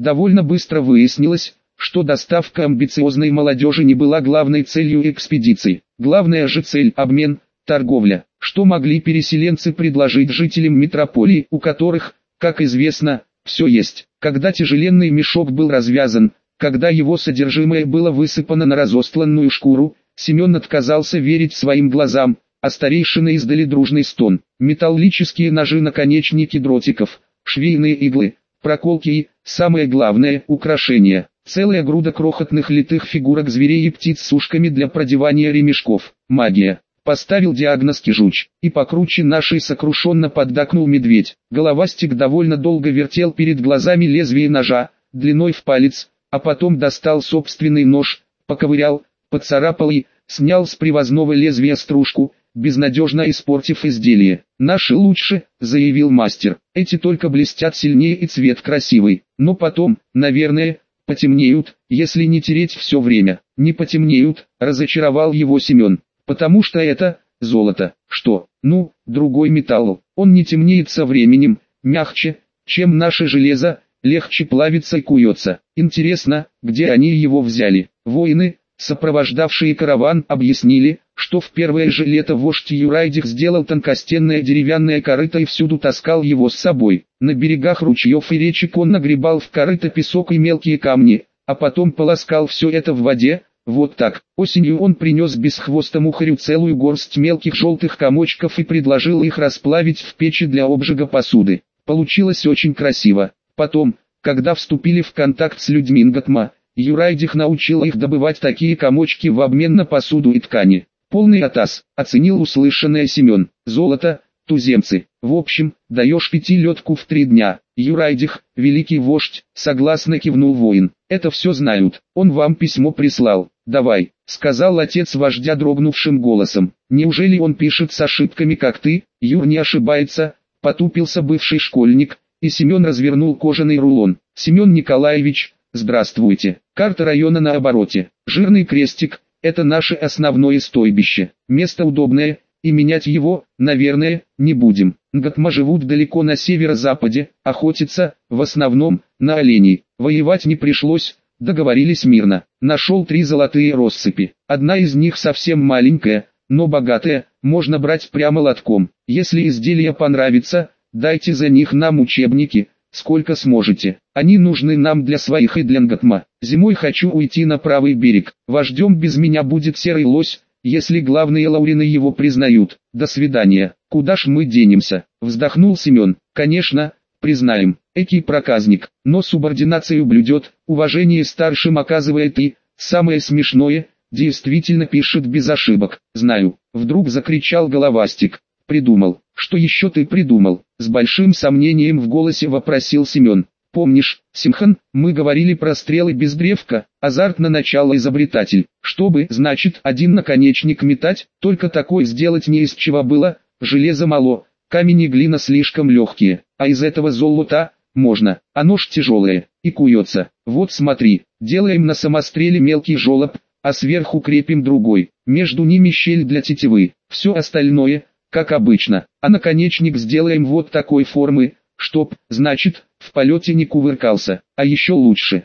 Довольно быстро выяснилось, что доставка амбициозной молодежи не была главной целью экспедиции. Главная же цель – обмен, торговля. Что могли переселенцы предложить жителям метрополии, у которых, как известно, все есть. Когда тяжеленный мешок был развязан, когда его содержимое было высыпано на разостланную шкуру, Семен отказался верить своим глазам, а старейшины издали дружный стон. Металлические ножи-наконечники дротиков, швейные иглы, проколки и, самое главное, украшения. Целая груда крохотных литых фигурок зверей и птиц с ушками для продевания ремешков. Магия. Поставил диагноз Кижуч. И покруче нашей сокрушенно поддакнул медведь. Головастик довольно долго вертел перед глазами лезвие ножа, длиной в палец, а потом достал собственный нож, поковырял, поцарапал и снял с привозного лезвия стружку, безнадежно испортив изделие. «Наши лучше», — заявил мастер. «Эти только блестят сильнее и цвет красивый. Но потом, наверное, потемнеют, если не тереть все время». «Не потемнеют», — разочаровал его Семен. «Потому что это золото». «Что? Ну, другой металл. Он не темнеет со временем, мягче, чем наше железо, легче плавится и куется. Интересно, где они его взяли?» Воины, сопровождавшие караван, объяснили, что в первое же лето вождь Юрайдих сделал тонкостенное деревянное корыто и всюду таскал его с собой. На берегах ручьев и речек он нагребал в корыто песок и мелкие камни, а потом полоскал все это в воде. Вот так. Осенью он принес бесхвостому хорю целую горсть мелких желтых комочков и предложил их расплавить в печи для обжига посуды. Получилось очень красиво. Потом, когда вступили в контакт с людьми Нгатма, Юрайдих научил их добывать такие комочки в обмен на посуду и ткани. Полный атас, оценил услышанное Семен. Золото, туземцы. В общем, даешь пятилетку в 3 дня. Юрайдих, великий вождь, согласно кивнул воин. Это все знают. Он вам письмо прислал. Давай, сказал отец вождя дрогнувшим голосом. Неужели он пишет с ошибками, как ты? Юр не ошибается, потупился бывший школьник, и Семен развернул кожаный рулон. Семен Николаевич, здравствуйте. Карта района на обороте. Жирный крестик. Это наше основное стойбище. Место удобное, и менять его, наверное, не будем. Нгатма живут далеко на северо-западе, охотятся, в основном, на оленей. Воевать не пришлось, договорились мирно. Нашел 3 золотые россыпи. Одна из них совсем маленькая, но богатая, можно брать прямо лотком. Если изделия понравится, дайте за них нам учебники, сколько сможете. Они нужны нам для своих и для Нгатма. Зимой хочу уйти на правый берег. Вождем без меня будет серый лось, если главные лаурины его признают. До свидания. Куда ж мы денемся? Вздохнул Семен. Конечно, признаем. Экий проказник, но субординацию блюдет, уважение старшим оказывает и, самое смешное, действительно пишет без ошибок. Знаю. Вдруг закричал Головастик. Придумал. Что еще ты придумал? С большим сомнением в голосе вопросил Семен. Помнишь, Симхан, мы говорили про стрелы без древка, азартно начал изобретатель. Чтобы, значит, один наконечник метать, только такой сделать не из чего было, железо мало, камень и глина слишком легкие, а из этого золота, можно, а нож тяжелое, и куется. Вот смотри, делаем на самостреле мелкий желоб, а сверху крепим другой, между ними щель для тетивы, все остальное, как обычно, а наконечник сделаем вот такой формы, чтоб, значит, в полете не кувыркался. А еще лучше,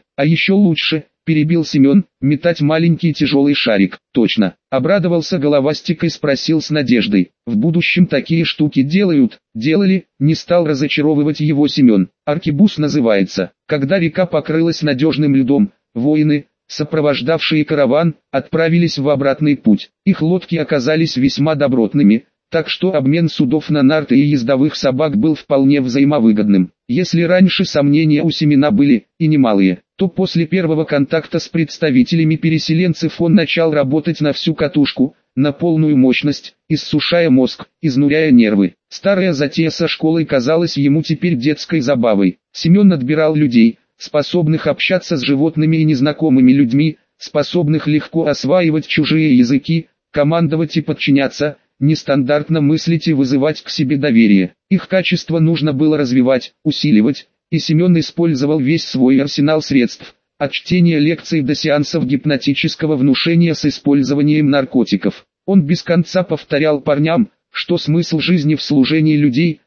перебил Семен, метать маленький тяжелый шарик. Точно, обрадовался Головастик и спросил с надеждой. В будущем такие штуки делают? Делали, не стал разочаровывать его Семен. Аркебуз называется. Когда река покрылась надежным льдом, воины, сопровождавшие караван, отправились в обратный путь. Их лодки оказались весьма добротными, так что обмен судов на нарты и ездовых собак был вполне взаимовыгодным. Если раньше сомнения у Семена были, и немалые, то после первого контакта с представителями переселенцев он начал работать на всю катушку, на полную мощность, иссушая мозг, изнуряя нервы. Старая затея со школой казалась ему теперь детской забавой. Семен отбирал людей, способных общаться с животными и незнакомыми людьми, способных легко осваивать чужие языки, командовать и подчиняться, нестандартно мыслить и вызывать к себе доверие. Их качество нужно было развивать, усиливать, и Семен использовал весь свой арсенал средств, от чтения лекций до сеансов гипнотического внушения с использованием наркотиков. Он без конца повторял парням, что смысл жизни в служении людей,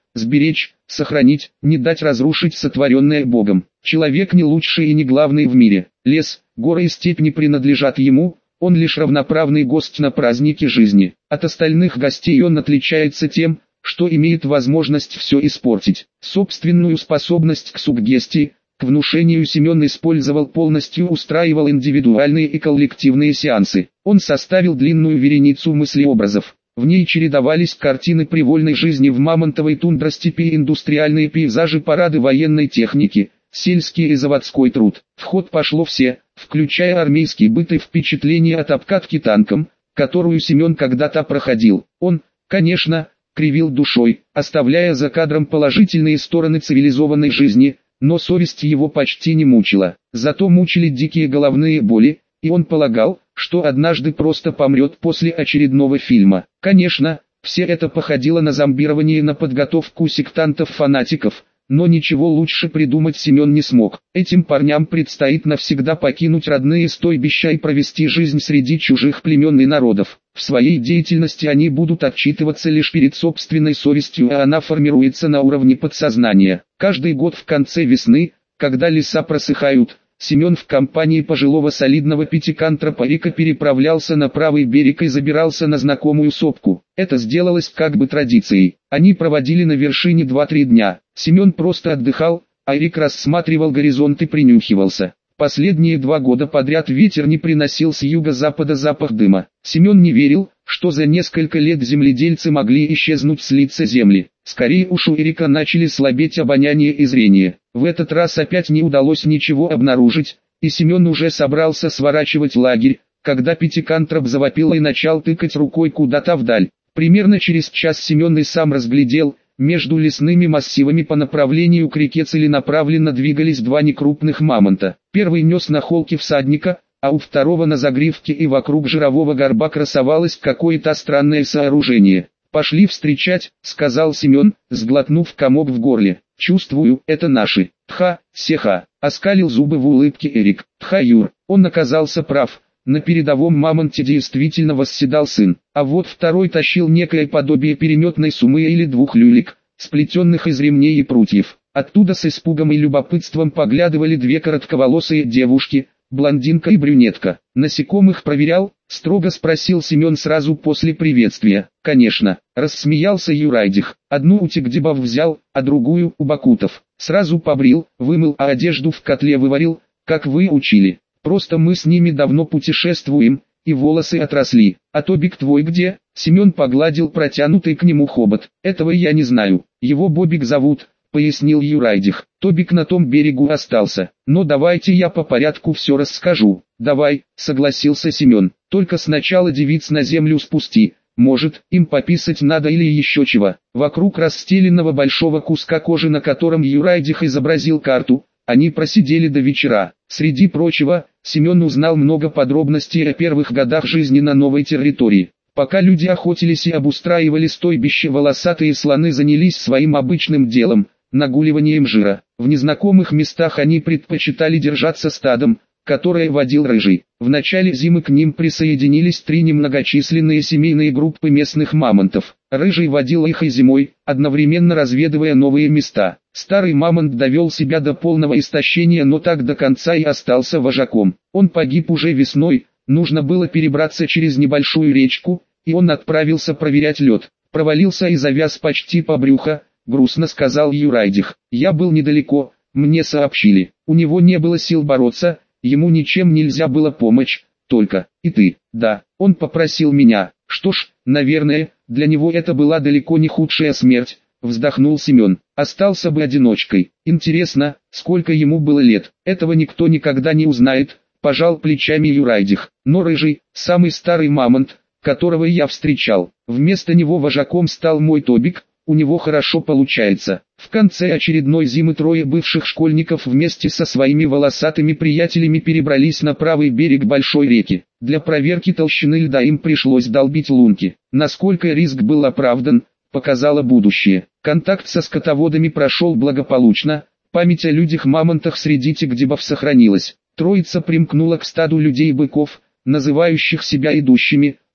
сберечь, сохранить, не дать разрушить сотворенное Богом. Человек не лучший и не главный в мире. Лес, горы и степь не принадлежат ему, он лишь равноправный гость на празднике жизни. От остальных гостей он отличается тем, что имеет возможность все испортить. Собственную способность к суггестии, к внушению Семен использовал полностью, устраивал индивидуальные и коллективные сеансы. Он составил длинную вереницу мыслеобразов. В ней чередовались картины привольной жизни в мамонтовой тундростепи и индустриальные пейзажи, парады военной техники, сельский и заводской труд. В ход пошло все, включая армейский быт и впечатления от обкатки танком, которую Семен когда-то проходил. Он, конечно, кривил душой, оставляя за кадром положительные стороны цивилизованной жизни, но совесть его почти не мучила. Зато мучили дикие головные боли, и он полагал, что однажды просто помрет после очередного фильма. Конечно, все это походило на зомбирование, на подготовку сектантов-фанатиков, но ничего лучше придумать Семен не смог. Этим парням предстоит навсегда покинуть родные стойбища и провести жизнь среди чужих племен и народов. В своей деятельности они будут отчитываться лишь перед собственной совестью, а она формируется на уровне подсознания. Каждый год в конце весны, когда леса просыхают, Семен в компании пожилого солидного пятикантропа Рика переправлялся на правый берег и забирался на знакомую сопку. Это сделалось как бы традицией. Они проводили на вершине 2-3 дня. Семен просто отдыхал, а Рик рассматривал горизонт и принюхивался. Последние 2 года подряд ветер не приносил с юго-запада запах дыма. Семен не верил, что за несколько лет земледельцы могли исчезнуть с лица земли. Скорее уж у Эрика начали слабеть обоняние и зрение. В этот раз опять не удалось ничего обнаружить, и Семен уже собрался сворачивать лагерь, когда пятикантроп завопил и начал тыкать рукой куда-то вдаль. Примерно через час Семен и сам разглядел, между лесными массивами по направлению к реке целенаправленно двигались 2 некрупных мамонта. Первый нес на холке всадника, а у второго на загривке и вокруг жирового горба красовалось какое-то странное сооружение. «Пошли встречать», — сказал Семен, сглотнув комок в горле. «Чувствую, это наши». «Тха-сеха», — оскалил зубы в улыбке Эрик. «Тха-юр». Он оказался прав. На передовом мамонте действительно восседал сын, а вот второй тащил некое подобие переметной сумы или 2 люлек, сплетенных из ремней и прутьев. Оттуда с испугом и любопытством поглядывали 2 коротковолосые девушки, блондинка и брюнетка. «Насекомых проверял?» — строго спросил Семен сразу после приветствия. «Конечно», — рассмеялся Юрайдих. «Одну у Тигдебов взял, а другую у Бакутов. Сразу побрил, вымыл, а одежду в котле выварил, как вы учили. Просто мы с ними давно путешествуем, и волосы отросли. А Тобик твой где?» Семен погладил протянутый к нему хобот. «Этого я не знаю. Его Бобик зовут», — пояснил Юрайдих. «Тобик на том берегу остался. Но давайте я по порядку все расскажу». «Давай», — согласился Семен. «Только сначала девиц на землю спусти. Может, им пописать надо или еще чего». Вокруг расстеленного большого куска кожи, на котором Юрайдих изобразил карту, они просидели до вечера. Среди прочего, Семен узнал много подробностей о первых годах жизни на новой территории. Пока люди охотились и обустраивали стойбище, волосатые слоны занялись своим обычным делом – нагуливанием жира. В незнакомых местах они предпочитали держаться стадом, которое водил Рыжий. В начале зимы к ним присоединились 3 немногочисленные семейные группы местных мамонтов. Рыжий водил их и зимой, одновременно разведывая новые места. Старый мамонт довел себя до полного истощения, но так до конца и остался вожаком. Он погиб уже весной, нужно было перебраться через небольшую речку, и он отправился проверять лед. Провалился и завяз почти по брюхо, грустно сказал Юрайдих. «Я был недалеко, мне сообщили. У него не было сил бороться, ему ничем нельзя было помочь, только, и ты». «Да, он попросил меня». «Что ж, наверное, для него это была далеко не худшая смерть», — вздохнул Семен. «Остался бы одиночкой. Интересно, сколько ему было лет?» «Этого никто никогда не узнает», — пожал плечами Юрайдих. «Но Рыжий, самый старый мамонт, которого я встречал, вместо него вожаком стал мой Тобик, у него хорошо получается». В конце очередной зимы 3 бывших школьников вместе со своими волосатыми приятелями перебрались на правый берег большой реки. Для проверки толщины льда им пришлось долбить лунки. Насколько риск был оправдан, показало будущее. Контакт со скотоводами прошел благополучно, память о людях-мамонтах среди тигдебов сохранилась. Троица примкнула к стаду людей-быков, называющих себя идущими,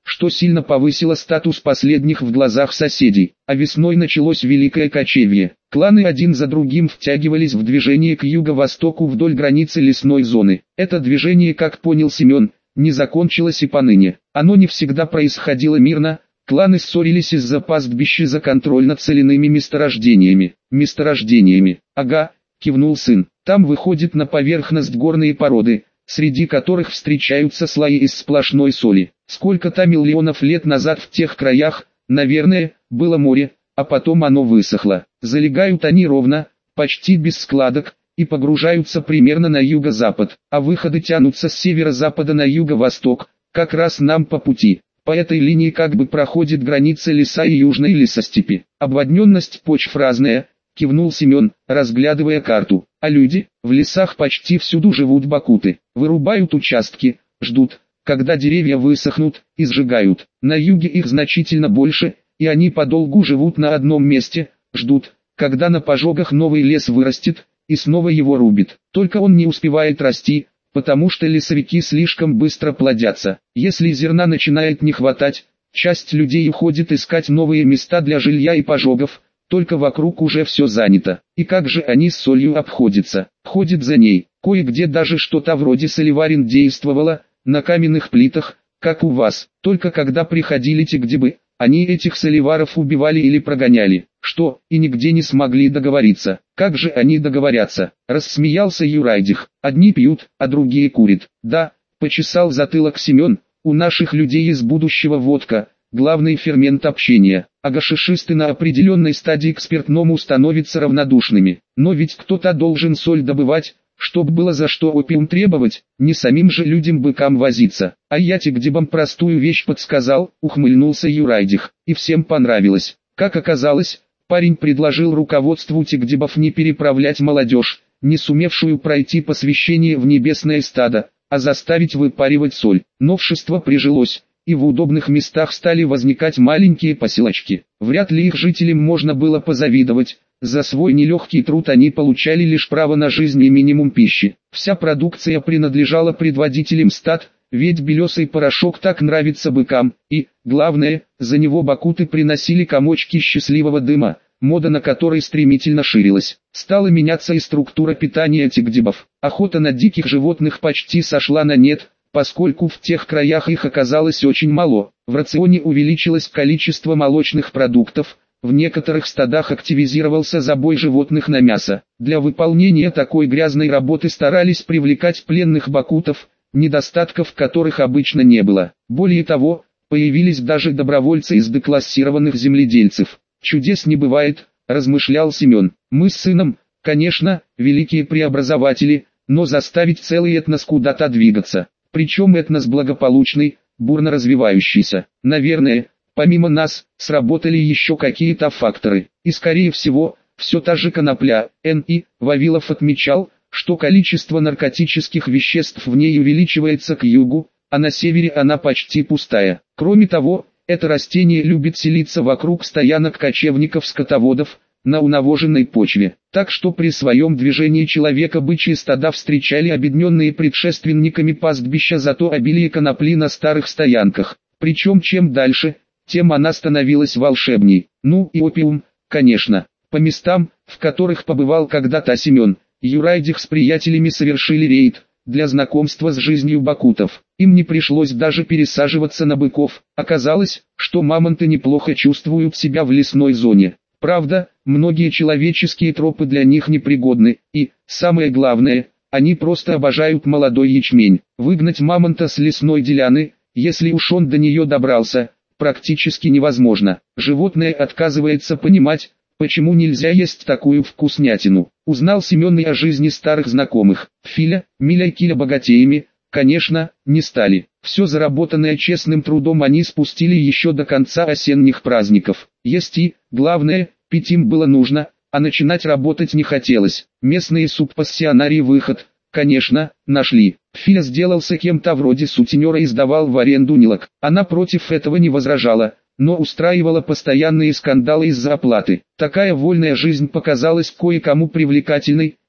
что сильно повысило статус последних в глазах соседей. А весной началось великое кочевье. Кланы один за другим втягивались в движение к юго-востоку вдоль границы лесной зоны. Это движение, как понял Семен, не закончилось и поныне. Оно не всегда происходило мирно. Кланы ссорились из-за пастбища за контроль над соляными месторождениями. Месторождениями. Ага, кивнул сын. Там выходят на поверхность горные породы, среди которых встречаются слои из сплошной соли. Сколько-то миллионов лет назад в тех краях, наверное, было море, а потом оно высохло. Залегают они ровно, почти без складок, и погружаются примерно на юго-запад, а выходы тянутся с северо-запада на юго-восток, как раз нам по пути. По этой линии как бы проходит граница леса и южной лесостепи. Обводненность почв разная, кивнул Семен, разглядывая карту. А люди, в лесах почти всюду живут бакуты. Вырубают участки, ждут, когда деревья высохнут, и сжигают. На юге их значительно больше, и они подолгу живут на одном месте, ждут, когда на пожогах новый лес вырастет, и снова его рубит. Только он не успевает расти, потому что лесовики слишком быстро плодятся. Если зерна начинает не хватать, часть людей уходит искать новые места для жилья и пожогов, только вокруг уже все занято. И как же они с солью обходятся? Ходят за ней. Кое-где даже что-то вроде солеварен действовало, на каменных плитах, как у вас. Только когда приходили те гдибы, они этих соливаров убивали или прогоняли. Что, и нигде не смогли договориться. Как же они договорятся? Рассмеялся Юрайдих. Одни пьют, а другие курят. Да, почесал затылок Семен, у наших людей из будущего водка, главный фермент общения. А гашишисты на определенной стадии к спиртному становятся равнодушными. Но ведь кто-то должен соль добывать, чтоб было за что опиум требовать, не самим же людям-быкам возиться. А я тигдибам простую вещь подсказал, ухмыльнулся Юрайдих, и всем понравилось. Как оказалось, парень предложил руководству тигдибов не переправлять молодежь, не сумевшую пройти посвящение в небесное стадо, а заставить выпаривать соль. Новшество прижилось, и в удобных местах стали возникать маленькие поселочки. Вряд ли их жителям можно было позавидовать. За свой нелегкий труд они получали лишь право на жизнь и минимум пищи. Вся продукция принадлежала предводителям стад, ведь белесый порошок так нравится быкам, и, главное, за него бакуты приносили комочки счастливого дыма, мода на который стремительно ширилась. Стала меняться и структура питания тигдибов. Охота на диких животных почти сошла на нет, поскольку в тех краях их оказалось очень мало. В рационе увеличилось количество молочных продуктов, в некоторых стадах активизировался забой животных на мясо. Для выполнения такой грязной работы старались привлекать пленных бакутов, недостатков которых обычно не было. Более того, появились даже добровольцы из деклассированных земледельцев. Чудес не бывает, размышлял Семен. Мы с сыном, конечно, великие преобразователи, но заставить целый этнос куда-то двигаться. Причем этнос благополучный, бурно развивающийся. Наверное, помимо нас, сработали еще какие-то факторы. И скорее всего, все та же конопля. Н.И. Вавилов отмечал, что количество наркотических веществ в ней увеличивается к югу, а на севере она почти пустая. Кроме того, это растение любит селиться вокруг стоянок кочевников-скотоводов, на унавоженной почве. Так что при своем движении человека бычьи стада встречали обедненные предшественниками пастбища зато обилие конопли на старых стоянках. Причем чем дальше, тем она становилась волшебней. Ну и опиум, конечно. По местам, в которых побывал когда-то Семен, Юрайдих с приятелями совершили рейд, для знакомства с жизнью бакутов. Им не пришлось даже пересаживаться на быков. Оказалось, что мамонты неплохо чувствуют себя в лесной зоне. Правда, многие человеческие тропы для них непригодны, и, самое главное, они просто обожают молодой ячмень. Выгнать мамонта с лесной деляны, если уж он до нее добрался, практически невозможно. Животное отказывается понимать, почему нельзя есть такую вкуснятину. Узнал Семен и о жизни старых знакомых. Филя, Миля и Киля богатеями, конечно, не стали. Все заработанное честным трудом они спустили еще до конца осенних праздников. Есть и, главное, пить им было нужно, а начинать работать не хотелось. Местные субпассионарии выход, конечно, нашли. Филя сделался кем-то вроде сутенера и сдавал в аренду нилок. Она против этого не возражала, но устраивала постоянные скандалы из-за оплаты. Такая вольная жизнь показалась кое-кому привлекательной,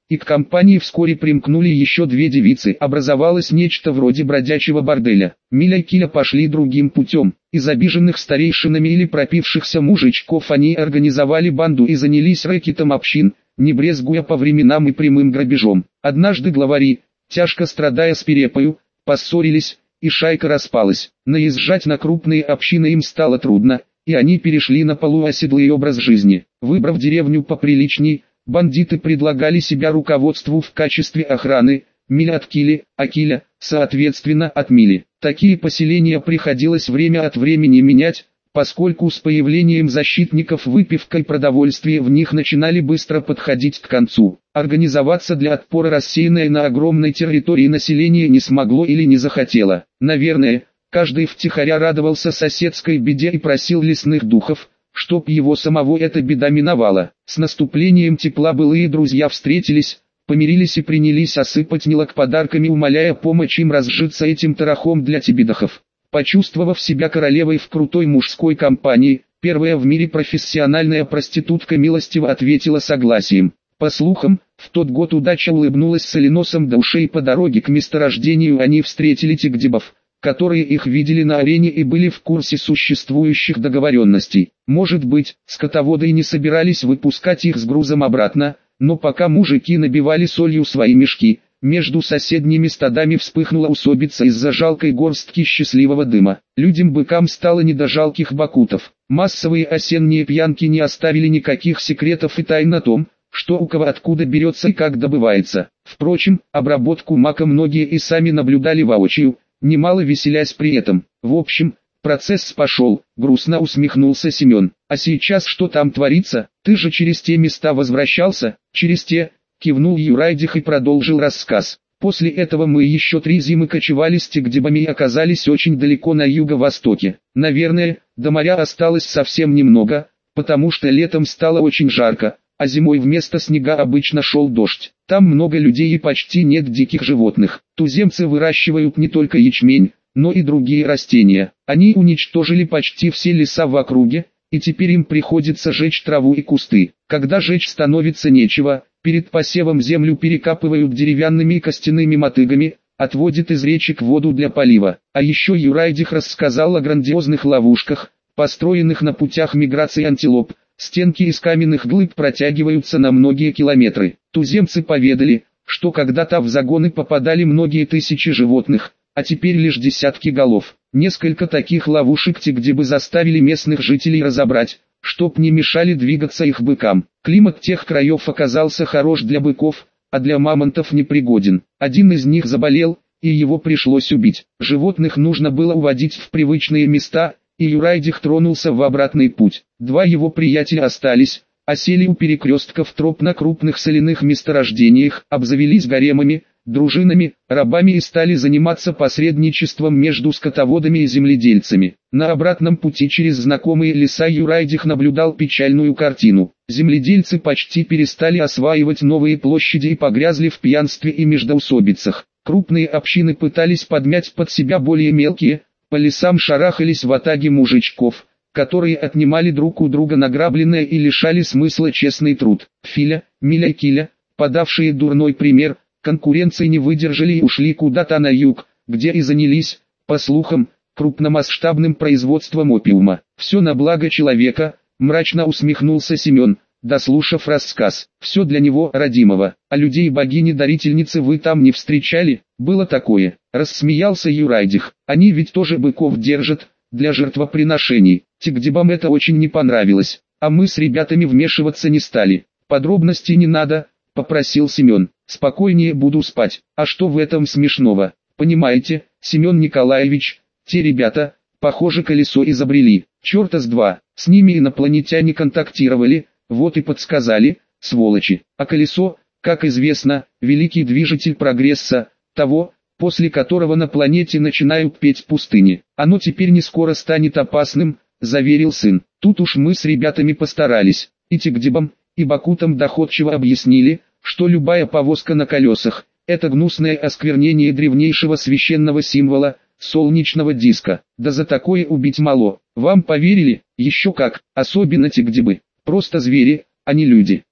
и к компании вскоре примкнули еще две девицы. Образовалось нечто вроде бродячего борделя. Миля и Киля пошли другим путем. Из обиженных старейшинами или пропившихся мужичков они организовали банду и занялись рэкетом общин, не брезгуя по временам и прямым грабежом. Однажды главари, тяжко страдая свирепою, поссорились, и шайка распалась. Наезжать на крупные общины им стало трудно, и они перешли на полуоседлый образ жизни. Выбрав деревню поприличней, бандиты предлагали себя руководству в качестве охраны, Миля от Кили, а Киля, соответственно, от Мили. Такие поселения приходилось время от времени менять, поскольку с появлением защитников выпивка и продовольствие в них начинали быстро подходить к концу. Организоваться для отпора рассеянное на огромной территории население не смогло или не захотело. Наверное, каждый втихаря радовался соседской беде и просил лесных духов, чтоб его самого эта беда миновала. С наступлением тепла былые друзья встретились, помирились и принялись осыпать нелок подарками, умоляя помочь им разжиться этим тарахом для тибидахов. Почувствовав себя королевой в крутой мужской компании, первая в мире профессиональная проститутка милостиво ответила согласием. По слухам, в тот год удача улыбнулась соленосом до ушей. По дороге к месторождению они встретили тигдибов, которые их видели на арене и были в курсе существующих договоренностей. Может быть, скотоводы и не собирались выпускать их с грузом обратно, но пока мужики набивали солью свои мешки, между соседними стадами вспыхнула усобица из-за жалкой горстки счастливого дыма. Людям-быкам стало не до жалких бакутов. Массовые осенние пьянки не оставили никаких секретов и тайн о том, что у кого откуда берется и как добывается. Впрочем, обработку мака многие и сами наблюдали воочию, немало веселясь при этом. В общем, процесс пошел, грустно усмехнулся Семен. А сейчас что там творится? Ты же через те места возвращался? Через те, кивнул Юрайдих и продолжил рассказ. После этого мы еще 3 зимы кочевали с тигдибами и оказались очень далеко на юго-востоке. Наверное, до моря осталось совсем немного, потому что летом стало очень жарко, а зимой вместо снега обычно шел дождь. Там много людей и почти нет диких животных. Туземцы выращивают не только ячмень, но и другие растения. Они уничтожили почти все леса в округе, и теперь им приходится жечь траву и кусты. Когда жечь становится нечего, перед посевом землю перекапывают деревянными и костяными мотыгами, отводят из речек воду для полива. А еще Юрайдих рассказал о грандиозных ловушках, построенных на путях миграции антилоп. Стенки из каменных глыб протягиваются на многие километры. Туземцы поведали, что когда-то в загоны попадали многие тысячи животных, а теперь лишь десятки голов. Несколько таких ловушек тигдибы заставили местных жителей разобрать, чтоб не мешали двигаться их быкам. Климат тех краев оказался хорош для быков, а для мамонтов непригоден. Один из них заболел, и его пришлось убить. Животных нужно было уводить в привычные места, и Юрайдих тронулся в обратный путь. 2 его приятеля остались, осели у перекрестков троп на крупных соляных месторождениях, обзавелись гаремами, дружинами, рабами и стали заниматься посредничеством между скотоводами и земледельцами. На обратном пути через знакомые леса Юрайдих наблюдал печальную картину. Земледельцы почти перестали осваивать новые площади и погрязли в пьянстве и междоусобицах. Крупные общины пытались подмять под себя более мелкие, по лесам шарахались ватаги мужичков, которые отнимали друг у друга награбленное и лишали смысла честный труд. Филя, Миля и Киля, подавшие дурной пример, конкуренции не выдержали и ушли куда-то на юг, где и занялись, по слухам, крупномасштабным производством опиума. Все на благо человека, мрачно усмехнулся Семен, дослушав рассказ. Все для него, родимого. А людей богини-дарительницы вы там не встречали? Было такое. Рассмеялся Юрайдих. Они ведь тоже быков держат, для жертвоприношений. Тигдибам это очень не понравилось, а мы с ребятами вмешиваться не стали. Подробностей не надо, попросил Семен. Спокойнее буду спать. А что в этом смешного? Понимаете, Семен Николаевич, те ребята, похоже, колесо изобрели. Черта с два, с ними инопланетяне контактировали, вот и подсказали, сволочи. А колесо, как известно, великий движитель прогресса, того, после которого на планете начинают петь пустыни. Оно теперь не скоро станет опасным, заверил сын. Тут уж мы с ребятами постарались. И тигдибам, и бакутам доходчиво объяснили, что любая повозка на колесах – это гнусное осквернение древнейшего священного символа – солнечного диска. Да за такое убить мало. Вам поверили? Еще как, особенно тигдибы. Просто звери, а не люди.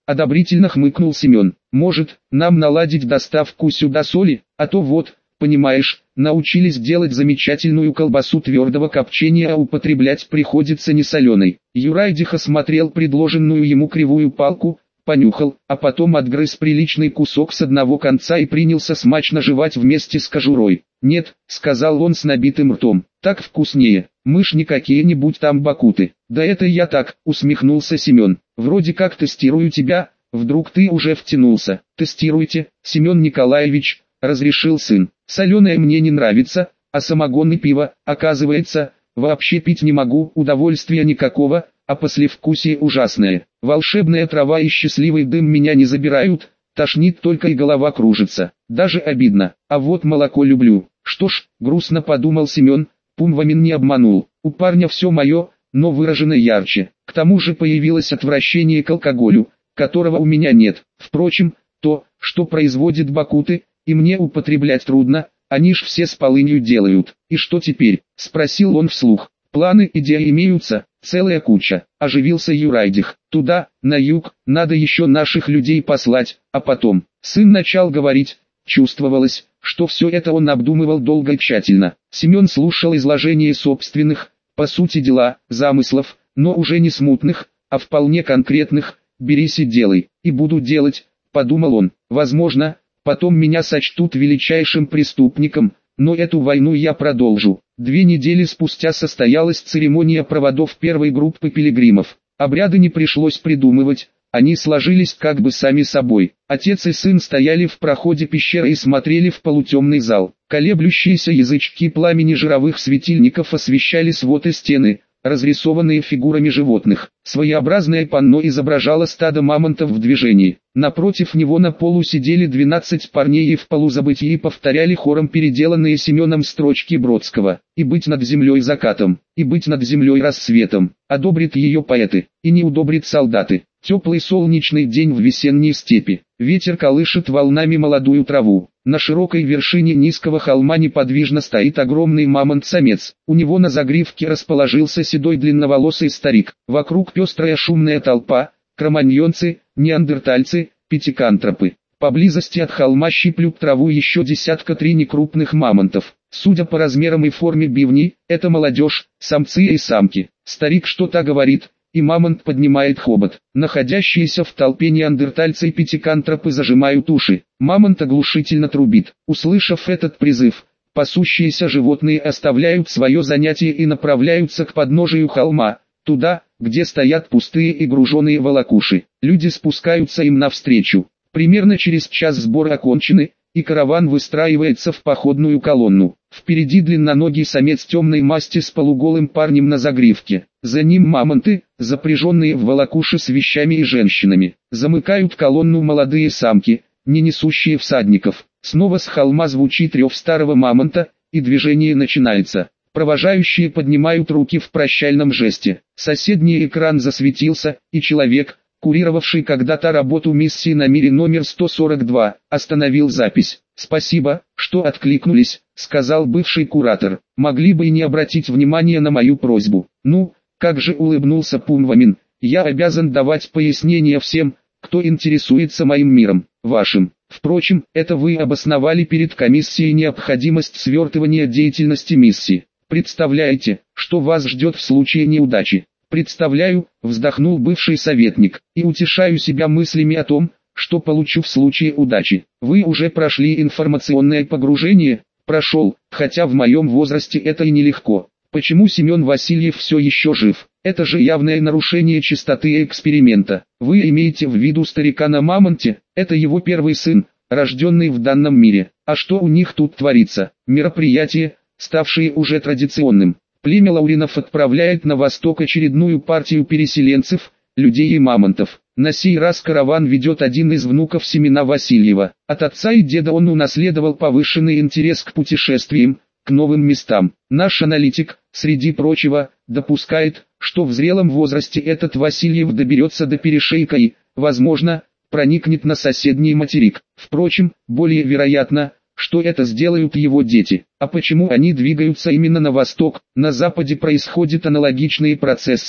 одобрительно хмыкнул Семен. Может, нам наладить доставку сюда соли, а то вот, понимаешь, научились делать замечательную колбасу твердого копчения, а употреблять приходится несоленой. Юрайдих осмотрел предложенную ему кривую палку, понюхал, а потом отгрыз приличный кусок с одного конца и принялся смачно жевать вместе с кожурой. «Нет», — сказал он с набитым ртом, — «так вкуснее, мы ж не какие-нибудь там бакуты». «Да это я так», — усмехнулся Семен, — «вроде как тестирую тебя, вдруг ты уже втянулся». «Тестируйте, Семен Николаевич», — разрешил сын, — «соленое мне не нравится, а самогон и пиво, оказывается, вообще пить не могу, удовольствия никакого, а послевкусие ужасное. Волшебная трава и счастливый дым меня не забирают, тошнит только и голова кружится, даже обидно, а вот молоко люблю». «Что ж», — грустно подумал Семен, — Пумвамин не обманул, у парня все мое, но выражено ярче, к тому же появилось отвращение к алкоголю, которого у меня нет. Впрочем, то, что производит бакуты, и мне употреблять трудно, они ж все с полынью делают. «И что теперь?» — спросил он вслух. «Планы, идеи имеются, целая куча», — оживился Юрайдих. «Туда, на юг, надо еще наших людей послать, а потом...» Сын начал говорить, чувствовалось, что все это он обдумывал долго и тщательно. Семен слушал изложение собственных, по сути дела, замыслов, но уже не смутных, а вполне конкретных. «Берись и делай, и буду делать», — подумал он. «Возможно, потом меня сочтут величайшим преступником, но эту войну я продолжу». 2 недели спустя состоялась церемония проводов первой группы пилигримов. Обряды не пришлось придумывать, они сложились как бы сами собой. Отец и сын стояли в проходе пещеры и смотрели в полутемный зал. Колеблющиеся язычки пламени жировых светильников освещали свод и стены, разрисованные фигурами животных. Своеобразное панно изображало стадо мамонтов в движении. Напротив него на полу сидели 12 парней и в полузабытии повторяли хором переделанные Семеном строчки Бродского. «И быть над землей закатом, и быть над землей рассветом, одобрит ее поэты, и не удобрит солдаты». Теплый солнечный день в весенней степи. Ветер колышет волнами молодую траву. На широкой вершине низкого холма неподвижно стоит огромный мамонт-самец. У него на загривке расположился седой длинноволосый старик. Вокруг пестрая шумная толпа, кроманьонцы, неандертальцы, пятикантропы. Поблизости от холма щиплют траву еще 3 некрупных мамонтов. Судя по размерам и форме бивней, это молодежь, самцы и самки. Старик что-то говорит, и мамонт поднимает хобот. Находящиеся в толпе неандертальцы и пятикантропы зажимают уши. Мамонт оглушительно трубит. Услышав этот призыв, пасущиеся животные оставляют свое занятие и направляются к подножию холма, туда, где стоят пустые и груженные волокуши. Люди спускаются им навстречу. Примерно через час сборы окончены, и караван выстраивается в походную колонну. Впереди длинноногий самец темной масти с полуголым парнем на загривке. За ним мамонты, запряженные в волокуши с вещами и женщинами. Замыкают колонну молодые самки, не несущие всадников. Снова с холма звучит рев старого мамонта, и движение начинается. Провожающие поднимают руки в прощальном жесте. Соседний экран засветился, и человек, курировавший когда-то работу миссии на мире номер 142, остановил запись. «Спасибо, что откликнулись», — сказал бывший куратор. «Могли бы и не обратить внимания на мою просьбу». «Ну, как же», — улыбнулся Пумвамин, — «я обязан давать пояснения всем, кто интересуется моим миром, вашим. Впрочем, это вы обосновали перед комиссией необходимость свертывания деятельности миссии. Представляете, что вас ждет в случае неудачи?» «Представляю», — вздохнул бывший советник, — «и утешаю себя мыслями о том, что получу в случае удачи. Вы уже прошли информационное погружение?» «Прошел, хотя в моем возрасте это и нелегко». «Почему Семен Васильев все еще жив? Это же явное нарушение чистоты эксперимента. Вы имеете в виду старика на мамонте? Это его первый сын, рожденный в данном мире. А что у них тут творится? Мероприятие, ставшее уже традиционным. Племя Лауринов отправляет на восток очередную партию переселенцев, людей и мамонтов. На сей раз караван ведет один из внуков Семена Васильева. От отца и деда он унаследовал повышенный интерес к путешествиям, к новым местам. Наш аналитик, среди прочего, допускает, что в зрелом возрасте этот Васильев доберется до перешейка и, возможно, проникнет на соседний материк. Впрочем, более вероятно, что это сделают его дети. А почему они двигаются именно на восток? На западе происходят аналогичные процессы,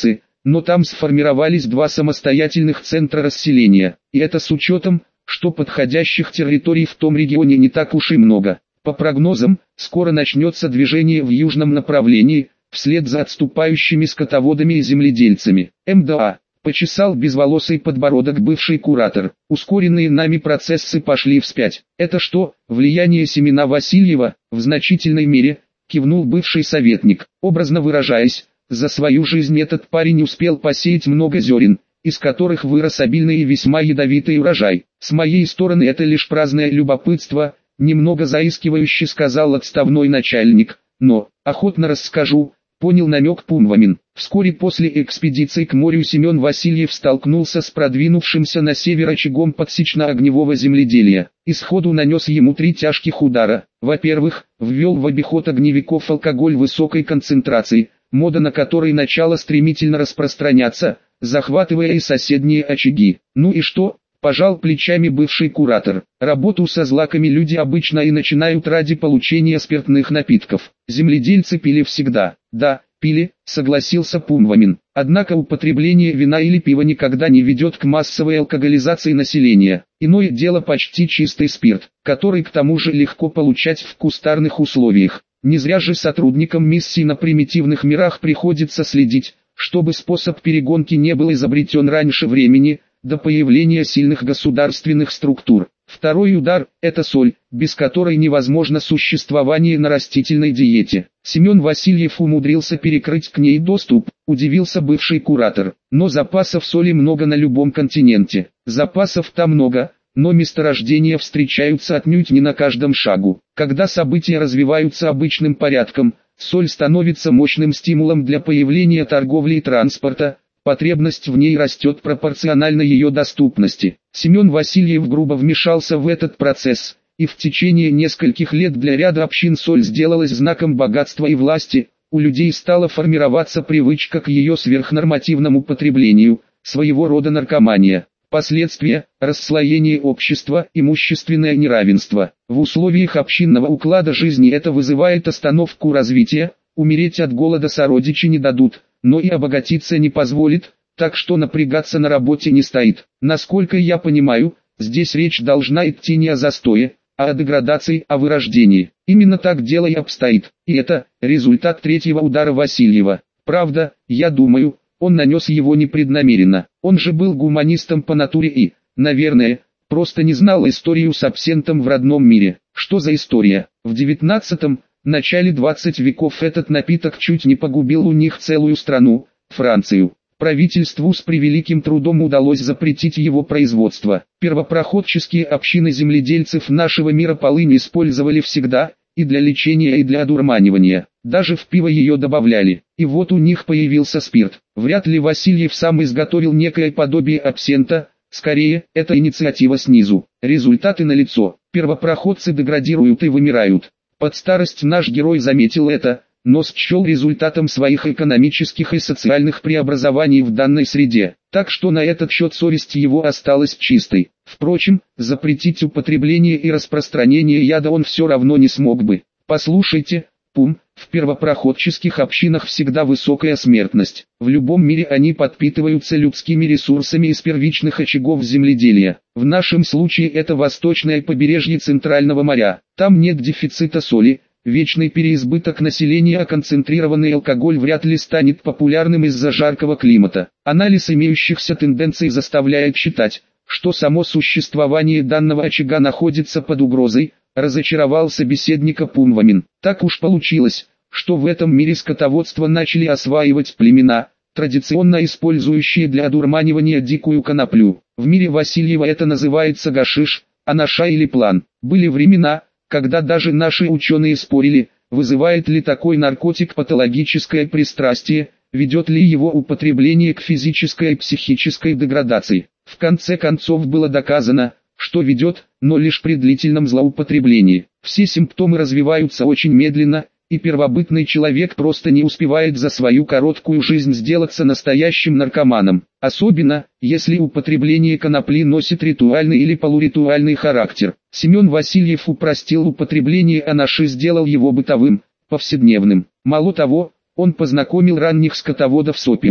но там сформировались два самостоятельных центра расселения, и это с учетом, что подходящих территорий в том регионе не так уж и много. По прогнозам, скоро начнется движение в южном направлении, вслед за отступающими скотоводами и земледельцами. МДА. Почесал безволосый подбородок бывший куратор. Ускоренные нами процессы пошли вспять. Это что, влияние Семена Васильева? В значительной мере, кивнул бывший советник. Образно выражаясь, за свою жизнь этот парень успел посеять много зерен, из которых вырос обильный и весьма ядовитый урожай. С моей стороны это лишь праздное любопытство, немного заискивающе сказал отставной начальник, но, охотно расскажу, понял намек Пумвамин. Вскоре после экспедиции к морю Семен Васильев столкнулся с продвинувшимся на север очагом подсечно-огневого земледелия. И сходу нанес ему 3 тяжких удара. Во-первых, ввел в обиход огневиков алкоголь высокой концентрации, мода на который начала стремительно распространяться, захватывая и соседние очаги. Ну и что? Пожал плечами бывший куратор. Работу со злаками люди обычно и начинают ради получения спиртных напитков. Земледельцы пили всегда. Да, пили, согласился Пумвамин. Однако употребление вина или пива никогда не ведет к массовой алкоголизации населения. Иное дело почти чистый спирт, который к тому же легко получать в кустарных условиях. Не зря же сотрудникам миссии на примитивных мирах приходится следить, чтобы способ перегонки не был изобретен раньше времени, до появления сильных государственных структур. Второй удар – это соль, без которой невозможно существование на растительной диете. Семен Васильев умудрился перекрыть к ней доступ, удивился бывший куратор. Но запасов соли много на любом континенте. Запасов-то много, но месторождения встречаются отнюдь не на каждом шагу. Когда события развиваются обычным порядком, соль становится мощным стимулом для появления торговли и транспорта. Потребность в ней растет пропорционально ее доступности. Семен Васильев грубо вмешался в этот процесс, и в течение нескольких лет для ряда общин соль сделалась знаком богатства и власти, у людей стала формироваться привычка к ее сверхнормативному потреблению, своего рода наркомания. Последствия – расслоение общества, имущественное неравенство. В условиях общинного уклада жизни это вызывает остановку развития, умереть от голода сородичи не дадут, но и обогатиться не позволит, так что напрягаться на работе не стоит. Насколько я понимаю, здесь речь должна идти не о застое, а о деградации, о вырождении. Именно так дело и обстоит. И это результат третьего удара Васильева. Правда, я думаю, он нанес его непреднамеренно. Он же был гуманистом по натуре и, наверное, просто не знал историю с абсентом в родном мире. Что за история? В 19-м, начале 20 веков этот напиток чуть не погубил у них целую страну, Францию. Правительству с превеликим трудом удалось запретить его производство. Первопроходческие общины земледельцев нашего мира полынь использовали всегда, и для лечения, и для одурманивания. Даже в пиво ее добавляли. И вот у них появился спирт. Вряд ли Васильев сам изготовил некое подобие абсента, скорее, это инициатива снизу. Результаты налицо. Первопроходцы деградируют и вымирают. Под старость наш герой заметил это, но счел результатом своих экономических и социальных преобразований в данной среде. Так что на этот счет совесть его осталась чистой. Впрочем, запретить употребление и распространение яда он все равно не смог бы. Послушайте, Пум, в первопроходческих общинах всегда высокая смертность. В любом мире они подпитываются людскими ресурсами из первичных очагов земледелия. В нашем случае это восточное побережье Центрального моря. Там нет дефицита соли, вечный переизбыток населения, а концентрированный алкоголь вряд ли станет популярным из-за жаркого климата. Анализ имеющихся тенденций заставляет считать, что само существование данного очага находится под угрозой, разочаровал собеседника Пумвамин. Так уж получилось, что в этом мире скотоводство начали осваивать племена, традиционно использующие для одурманивания дикую коноплю. В мире Васильева это называется гашиш, анаша или план. Были времена, когда даже наши ученые спорили, вызывает ли такой наркотик патологическое пристрастие, ведет ли его употребление к физической и психической деградации. В конце концов было доказано, что ведет, но лишь при длительном злоупотреблении. Все симптомы развиваются очень медленно, и первобытный человек просто не успевает за свою короткую жизнь сделаться настоящим наркоманом. Особенно, если употребление конопли носит ритуальный или полуритуальный характер. Семен Васильев упростил употребление анаши, сделал его бытовым, повседневным. Мало того, он познакомил ранних скотоводов с опиумом.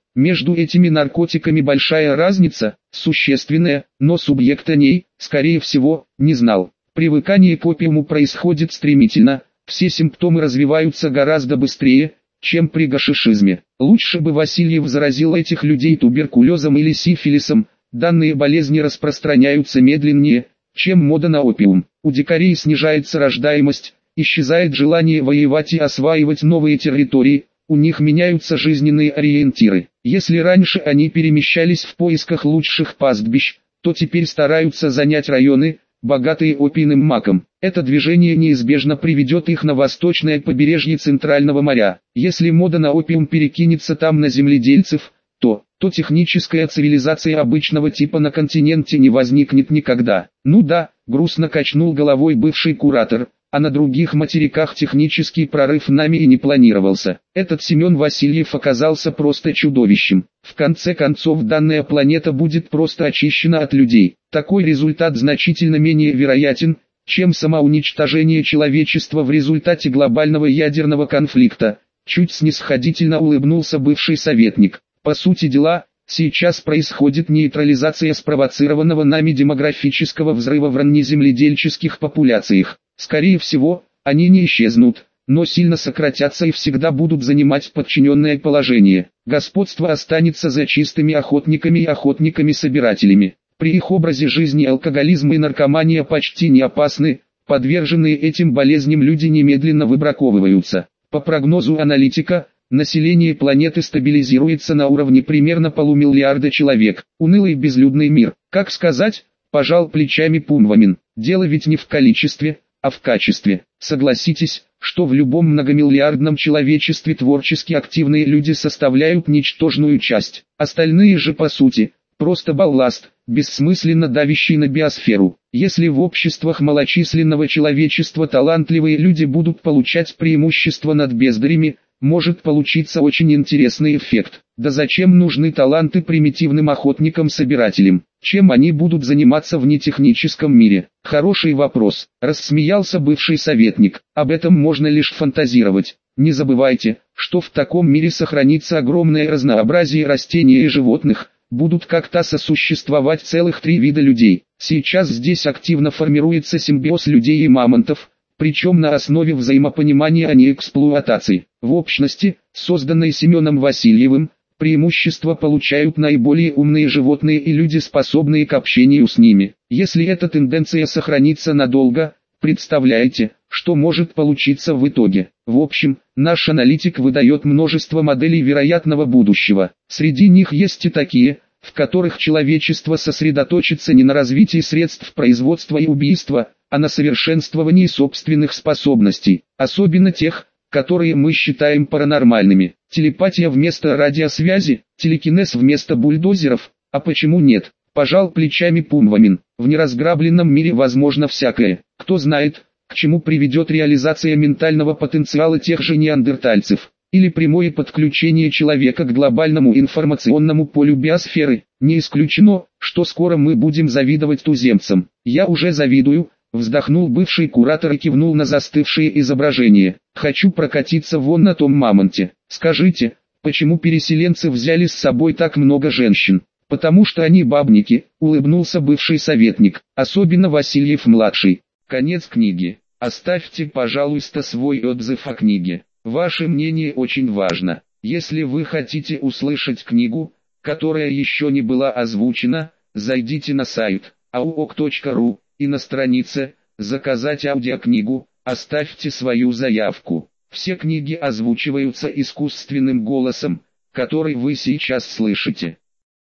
Между этими наркотиками большая разница, существенная, но субъект о ней, скорее всего, не знал. Привыкание к опиуму происходит стремительно, все симптомы развиваются гораздо быстрее, чем при гашишизме. Лучше бы Васильев заразил этих людей туберкулезом или сифилисом, данные болезни распространяются медленнее, чем мода на опиум. У дикарей снижается рождаемость, исчезает желание воевать и осваивать новые территории, у них меняются жизненные ориентиры. Если раньше они перемещались в поисках лучших пастбищ, то теперь стараются занять районы, богатые опийным маком. Это движение неизбежно приведет их на восточное побережье Центрального моря. Если мода на опиум перекинется там на земледельцев, то техническая цивилизация обычного типа на континенте не возникнет никогда. Ну да, грустно качнул головой бывший куратор, а на других материках технический прорыв нами и не планировался. Этот Семен Васильев оказался просто чудовищем. В конце концов данная планета будет просто очищена от людей. Такой результат значительно менее вероятен, чем самоуничтожение человечества в результате глобального ядерного конфликта. Чуть снисходительно улыбнулся бывший советник. По сути дела, сейчас происходит нейтрализация спровоцированного нами демографического взрыва в раннеземледельческих популяциях. Скорее всего, они не исчезнут, но сильно сократятся и всегда будут занимать подчиненное положение. Господство останется за чистыми охотниками и охотниками-собирателями. При их образе жизни алкоголизм и наркомания почти не опасны, подверженные этим болезням люди немедленно выбраковываются. По прогнозу аналитика, население планеты стабилизируется на уровне примерно полумиллиарда человек. Унылый безлюдный мир. Как сказать, пожал плечами Пумвамин. Дело ведь не в количестве, а в качестве. Согласитесь, что в любом многомиллиардном человечестве творчески активные люди составляют ничтожную часть. Остальные же по сути, просто балласт, бессмысленно давящий на биосферу. Если в обществах малочисленного человечества талантливые люди будут получать преимущество над бездарями, может получиться очень интересный эффект. Да зачем нужны таланты примитивным охотникам-собирателям? Чем они будут заниматься в нетехническом мире? Хороший вопрос, рассмеялся бывший советник. Об этом можно лишь фантазировать. Не забывайте, что в таком мире сохранится огромное разнообразие растений и животных, будут как-то сосуществовать целых 3 вида людей. Сейчас здесь активно формируется симбиоз людей и мамонтов, причем на основе взаимопонимания, а не эксплуатации. В общности, созданной Семеном Васильевым, преимущество получают наиболее умные животные и люди, способные к общению с ними. Если эта тенденция сохранится надолго, представляете, что может получиться в итоге. В общем, наш аналитик выдает множество моделей вероятного будущего. Среди них есть и такие, в которых человечество сосредоточится не на развитии средств производства и убийства, а на совершенствовании собственных способностей, особенно тех, которые мы считаем паранормальными. Телепатия вместо радиосвязи, телекинез вместо бульдозеров, а почему нет? Пожал плечами Пумвамин. В неразграбленном мире возможно всякое. Кто знает, к чему приведет реализация ментального потенциала тех же неандертальцев, или прямое подключение человека к глобальному информационному полю биосферы. Не исключено, что скоро мы будем завидовать туземцам. Я уже завидую. Вздохнул бывший куратор и кивнул на застывшие изображения. Хочу прокатиться вон на том мамонте. Скажите, почему переселенцы взяли с собой так много женщин? Потому что они бабники, улыбнулся бывший советник, особенно Васильев-младший. Конец книги. Оставьте, пожалуйста, свой отзыв о книге. Ваше мнение очень важно. Если вы хотите услышать книгу, которая еще не была озвучена, зайдите на сайт auok.ru. И на странице «Заказать аудиокнигу» оставьте свою заявку. Все книги озвучиваются искусственным голосом, который вы сейчас слышите.